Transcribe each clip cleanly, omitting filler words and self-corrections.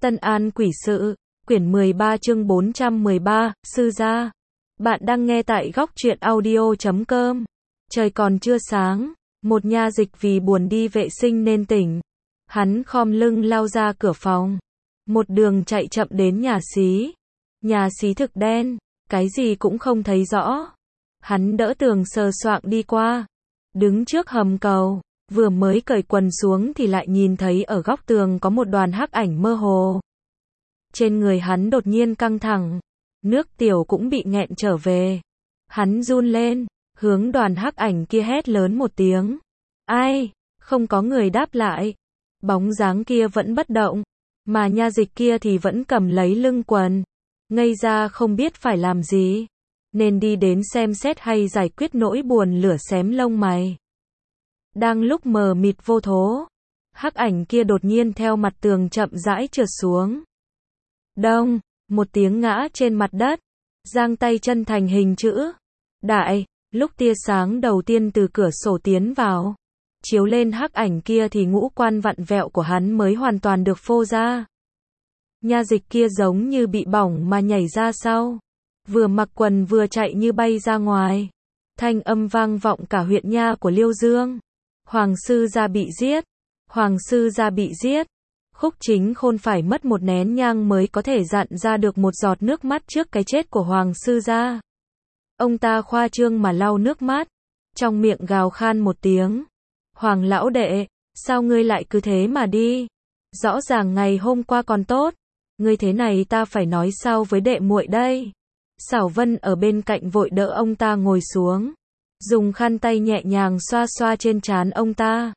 Tân An Quỷ Sự, quyển 13 chương 413, Sư Gia. Bạn đang nghe tại góc truyện audio.com. Trời còn chưa sáng, một nha dịch vì buồn đi vệ sinh nên tỉnh. Hắn khom lưng lao ra cửa phòng. Một đường chạy chậm đến nhà xí. Nhà xí thực đen, cái gì cũng không thấy rõ. Hắn đỡ tường sờ soạng đi qua. Đứng trước hầm cầu, vừa mới cởi quần xuống thì lại nhìn thấy ở góc tường có một đoàn hắc ảnh mơ hồ. Trên người hắn đột nhiên căng thẳng, nước tiểu cũng bị nghẹn trở về. Hắn run lên, hướng đoàn hắc ảnh kia hét lớn một tiếng. Ai? Không có người đáp lại. Bóng dáng kia vẫn bất động, mà nha dịch kia thì vẫn cầm lấy lưng quần, ngây ra không biết phải làm gì, nên đi đến xem xét hay giải quyết nỗi buồn lửa xém lông mày. Đang lúc mờ mịt vô thố, hắc ảnh kia đột nhiên theo mặt tường chậm rãi trượt xuống. Đông, một tiếng ngã trên mặt đất, giang tay chân thành hình chữ đại. Lúc tia sáng đầu tiên từ cửa sổ tiến vào, chiếu lên hắc ảnh kia thì ngũ quan vặn vẹo của hắn mới hoàn toàn được phô ra. Nha dịch kia giống như bị bỏng mà nhảy ra sau, vừa mặc quần vừa chạy như bay ra ngoài. Thanh âm vang vọng cả huyện nha của Liêu Dương. Hoàng sư gia bị giết, hoàng sư gia bị giết. Khúc Chính Khôn phải mất một nén nhang mới có thể dặn ra được một giọt nước mắt trước cái chết của hoàng sư gia. Ông ta khoa trương mà lau nước mắt, trong miệng gào khan một tiếng. Hoàng lão đệ, sao ngươi lại cứ thế mà đi? Rõ ràng ngày hôm qua còn tốt, ngươi thế này ta phải nói sao với đệ muội đây? Xảo Vân ở bên cạnh vội đỡ ông ta ngồi xuống, dùng khăn tay nhẹ nhàng xoa xoa trên trán ông ta.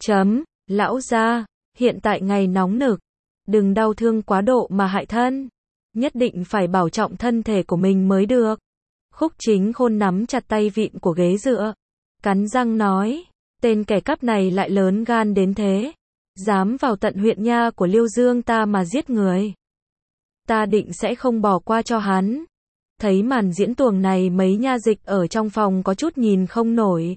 Lão gia, hiện tại ngày nóng nực, đừng đau thương quá độ mà hại thân, nhất định phải bảo trọng thân thể của mình mới được. Khúc Chính Khôn nắm chặt tay vịn của ghế dựa, cắn răng nói, tên kẻ cắp này lại lớn gan đến thế, dám vào tận huyện nha của Liêu Dương ta mà giết người. Ta định sẽ không bỏ qua cho hắn. Thấy màn diễn tuồng này, mấy nha dịch ở trong phòng có chút nhìn không nổi.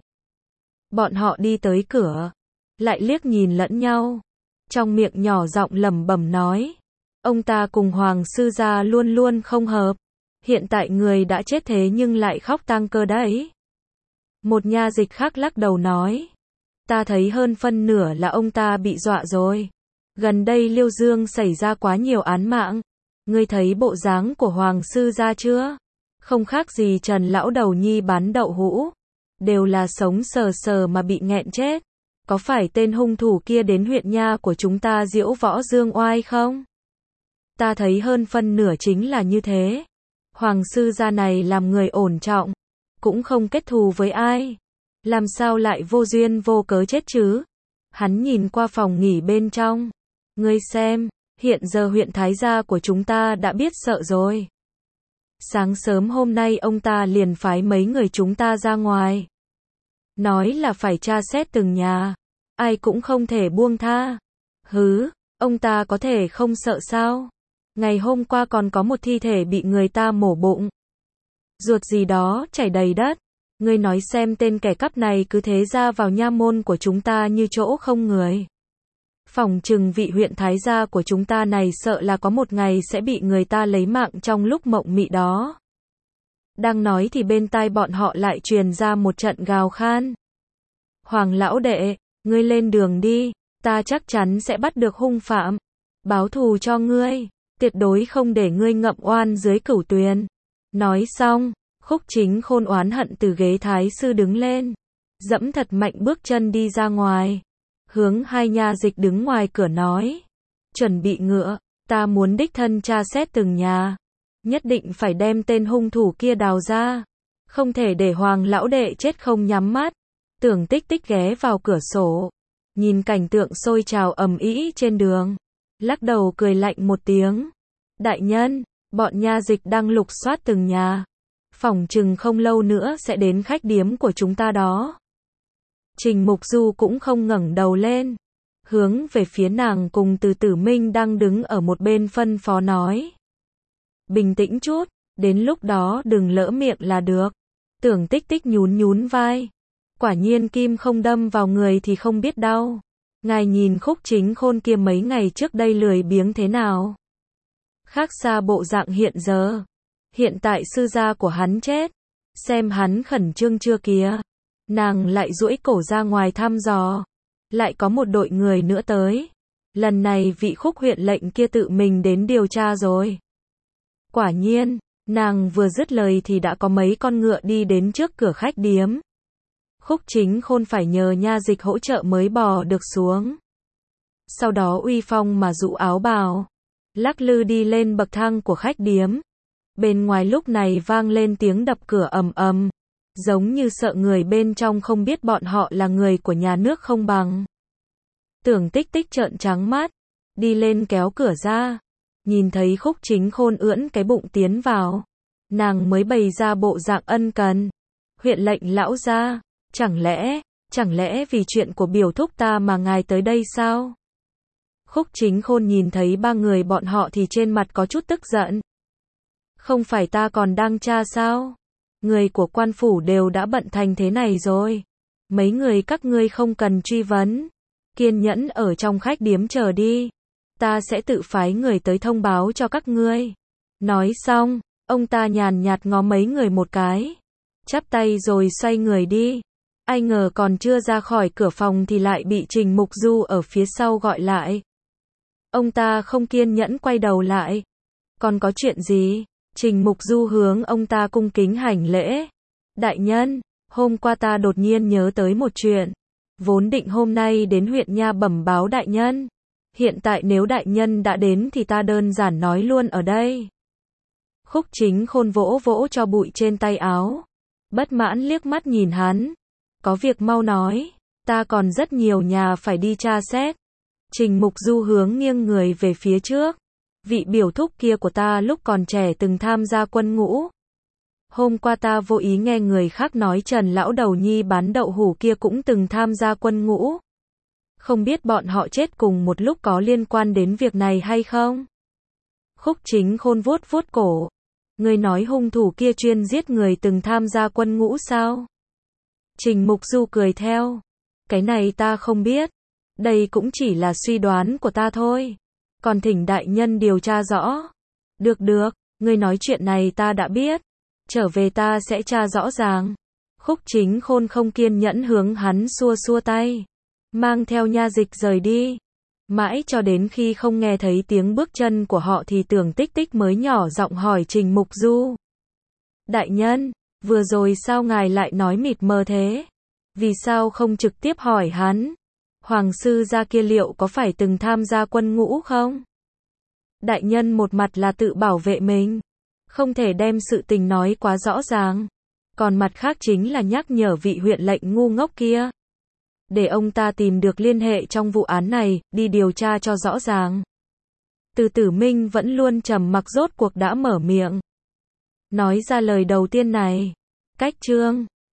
Bọn họ đi tới cửa, lại liếc nhìn lẫn nhau, trong miệng nhỏ giọng lẩm bẩm nói, ông ta cùng hoàng sư gia luôn luôn không hợp, hiện tại người đã chết thế nhưng lại khóc tang cơ đấy. Một nha dịch khác lắc đầu nói, ta thấy hơn phân nửa là ông ta bị dọa rồi. Gần đây Liêu Dương xảy ra quá nhiều án mạng, ngươi thấy bộ dáng của hoàng sư gia chưa? Không khác gì Trần lão đầu nhi bán đậu hũ, đều là sống sờ sờ mà bị nghẹn chết. Có phải tên hung thủ kia đến huyện nha của chúng ta diễu võ dương oai không? Ta thấy hơn phân nửa chính là như thế. Hoàng sư gia này làm người ổn trọng, cũng không kết thù với ai, làm sao lại vô duyên vô cớ chết chứ? Hắn nhìn qua phòng nghỉ bên trong. Ngươi xem, hiện giờ huyện Thái gia của chúng ta đã biết sợ rồi. Sáng sớm hôm nay ông ta liền phái mấy người chúng ta ra ngoài, nói là phải tra xét từng nhà, ai cũng không thể buông tha. Hứ, ông ta có thể không sợ sao? Ngày hôm qua còn có một thi thể bị người ta mổ bụng, ruột gì đó chảy đầy đất. Ngươi nói xem tên kẻ cắp này cứ thế ra vào nha môn của chúng ta như chỗ không người. Phỏng chừng vị huyện Thái gia của chúng ta này sợ là có một ngày sẽ bị người ta lấy mạng trong lúc mộng mị đó. Đang nói thì bên tai bọn họ lại truyền ra một trận gào khan. Hoàng lão đệ, ngươi lên đường đi, ta chắc chắn sẽ bắt được hung phạm, báo thù cho ngươi, tuyệt đối không để ngươi ngậm oan dưới cửu tuyền. Nói xong, Khúc Chính Khôn oán hận từ ghế thái sư đứng lên, dẫm thật mạnh bước chân đi ra ngoài, hướng hai nha dịch đứng ngoài cửa nói, chuẩn bị ngựa, ta muốn đích thân tra xét từng nhà, nhất định phải đem tên hung thủ kia đào ra, không thể để hoàng lão đệ chết không nhắm mắt. Tưởng Tích Tích ghé vào cửa sổ, nhìn cảnh tượng sôi trào ầm ĩ trên đường, lắc đầu cười lạnh một tiếng. Đại nhân, bọn nha dịch đang lục soát từng nhà, phỏng chừng không lâu nữa sẽ đến khách điếm của chúng ta đó. Trình Mục Du cũng không ngẩng đầu lên, hướng về phía nàng cùng Từ Tử Minh đang đứng ở một bên phân phó nói. Bình tĩnh chút, đến lúc đó đừng lỡ miệng là được. Tưởng Tích Tích nhún nhún vai. Quả nhiên kim không đâm vào người thì không biết đau. Ngài nhìn Khúc Chính Khôn kia mấy ngày trước đây lười biếng thế nào? Khác xa bộ dạng hiện giờ. Hiện tại sư gia của hắn chết. Xem hắn khẩn trương chưa kìa. Nàng lại duỗi cổ ra ngoài thăm dò. Lại có một đội người nữa tới. Lần này vị Khúc huyện lệnh kia tự mình đến điều tra rồi. Quả nhiên, nàng vừa dứt lời thì đã có mấy con ngựa đi đến trước cửa khách điếm. Khúc Chính Khôn phải nhờ nha dịch hỗ trợ mới bò được xuống. Sau đó uy phong mà dụ áo bào, lắc lư đi lên bậc thang của khách điếm. Bên ngoài lúc này vang lên tiếng đập cửa ầm ầm, giống như sợ người bên trong không biết bọn họ là người của nhà nước không bằng. Tưởng Tích Tích trợn trắng mắt, đi lên kéo cửa ra, nhìn thấy Khúc Chính Khôn ưỡn cái bụng tiến vào, nàng mới bày ra bộ dạng ân cần. Huyện lệnh lão gia, chẳng lẽ vì chuyện của biểu thúc ta mà ngài tới đây sao? Khúc Chính Khôn nhìn thấy ba người bọn họ thì trên mặt có chút tức giận. Không phải ta còn đang tra sao? Người của quan phủ đều đã bận thành thế này rồi. Mấy người các ngươi không cần truy vấn. Kiên nhẫn ở trong khách điếm chờ đi. Ta sẽ tự phái người tới thông báo cho các ngươi. Nói xong, ông ta nhàn nhạt ngó mấy người một cái. Chắp tay rồi xoay người đi. Ai ngờ còn chưa ra khỏi cửa phòng thì lại bị Trình Mục Du ở phía sau gọi lại. Ông ta không kiên nhẫn quay đầu lại. Còn có chuyện gì? Trình Mục Du hướng ông ta cung kính hành lễ. Đại nhân, hôm qua ta đột nhiên nhớ tới một chuyện. Vốn định hôm nay đến huyện nha bẩm báo đại nhân. Hiện tại nếu đại nhân đã đến thì ta đơn giản nói luôn ở đây. Khúc Chính Khôn vỗ vỗ cho bụi trên tay áo. Bất mãn liếc mắt nhìn hắn. Có việc mau nói, ta còn rất nhiều nhà phải đi tra xét. Trình Mục Du hướng nghiêng người về phía trước. Vị biểu thúc kia của ta lúc còn trẻ từng tham gia quân ngũ. Hôm qua ta vô ý nghe người khác nói Trần lão đầu nhi bán đậu hủ kia cũng từng tham gia quân ngũ. Không biết bọn họ chết cùng một lúc có liên quan đến việc này hay không? Khúc Chính Khôn vuốt vuốt cổ. Người nói hung thủ kia chuyên giết người từng tham gia quân ngũ sao? Trình Mục Du cười theo. Cái này ta không biết. Đây cũng chỉ là suy đoán của ta thôi. Còn thỉnh đại nhân điều tra rõ. Được, người nói chuyện này ta đã biết. Trở về ta sẽ tra rõ ràng. Khúc Chính Khôn không kiên nhẫn hướng hắn xua xua tay. Mang theo nha dịch rời đi. Mãi cho đến khi không nghe thấy tiếng bước chân của họ thì Tưởng Tích Tích mới nhỏ giọng hỏi Trình Mục Du. Đại nhân, vừa rồi sao ngài lại nói mịt mờ thế? Vì sao không trực tiếp hỏi hắn? Hoàng sư gia kia liệu có phải từng tham gia quân ngũ không? Đại nhân một mặt là tự bảo vệ mình, không thể đem sự tình nói quá rõ ràng. Còn mặt khác chính là nhắc nhở vị huyện lệnh ngu ngốc kia. Để ông ta tìm được liên hệ trong vụ án này, đi điều tra cho rõ ràng. Từ Tử Minh vẫn luôn trầm mặc rốt cuộc đã mở miệng. Nói ra lời đầu tiên này. Cách chương